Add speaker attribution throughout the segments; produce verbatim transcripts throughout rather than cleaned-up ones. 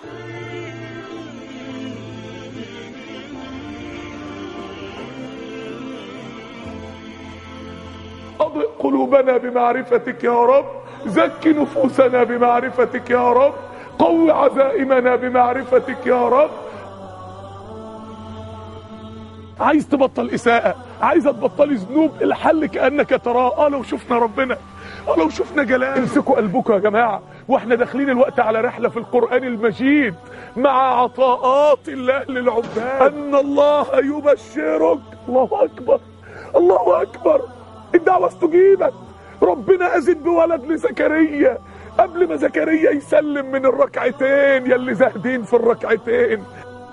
Speaker 1: أضئ قلوبنا بمعرفتك يا رب، زك نفوسنا بمعرفتك يا رب، قوي عزائمنا بمعرفتك يا رب. عايز تبطل إساءة، عايزة تبطلي ذنوب، الحل كأنك تراه. اه لو شفنا ربنا، اه لو شفنا جلال. امسكوا قلبكم يا جماعة، واحنا داخلين الوقت على رحلة في القرآن المجيد مع عطاءات الله للعباد. أن الله يبشرك. الله أكبر، الله أكبر، الدعوة استجيبت. ربنا أذن بولد لزكريا قبل ما زكريا يسلم من الركعتين. يلي زاهدين في الركعتين،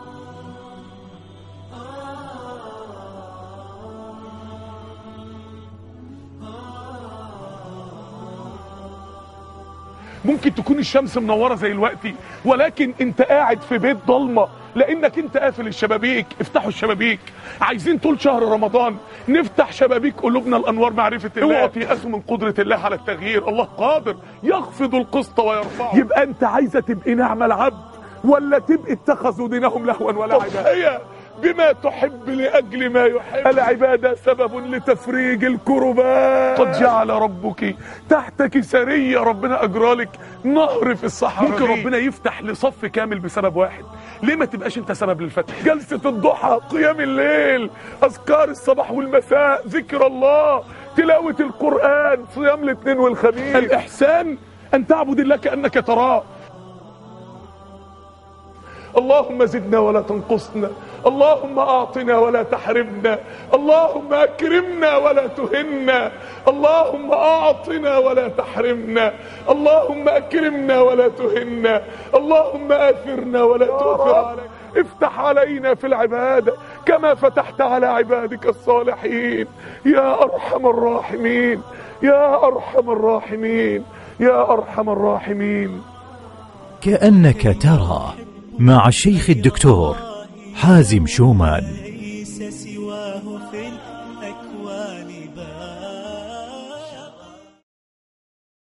Speaker 1: ممكن تكون الشمس منورة زي الوقتي، ولكن انت قاعد في بيت ضلمة لانك انت قافل الشبابيك. افتحوا الشبابيك. عايزين طول شهر رمضان نفتح شبابيك قلوبنا الانوار معرفة الله. اوعوا تيأسوا من قدرة الله على التغيير. الله قادر يخفض القسط ويرفعه. يبقى انت عايزة تبقي نعم العبد ولا تبقي اتخذوا دينهم لهوا ولعبا؟ هي بما تحب لأجل ما يحب. العبادة سبب لتفريج الكربات. قد جعل ربك تحتك سرية. ربنا أجرالك نهر في الصحراء. ممكن ربنا يفتح لصف كامل بسبب واحد. ليه ما تبقاش انت سبب للفتح؟ جلسة الضحى، قيام الليل، أذكار الصباح والمساء، ذكر الله، تلاوة القرآن، صيام الاثنين والخميس. الإحسان أن تعبد الله كأنك تراه. اللهم زدنا ولا تنقصنا، اللهم أعطنا ولا تحرمنا، اللهم أكرمنا ولا تهنا، اللهم أعطنا ولا تحرمنا، اللهم أكرمنا ولا تهنا، اللهم آثرنا ولا تؤثر علينا. افتح علينا في العبادة كما فتحت على عبادك الصالحين يا أرحم الراحمين، يا أرحم الراحمين، يا أرحم الراحمين.
Speaker 2: كأنك ترى مع الشيخ الدكتور حازم شومان.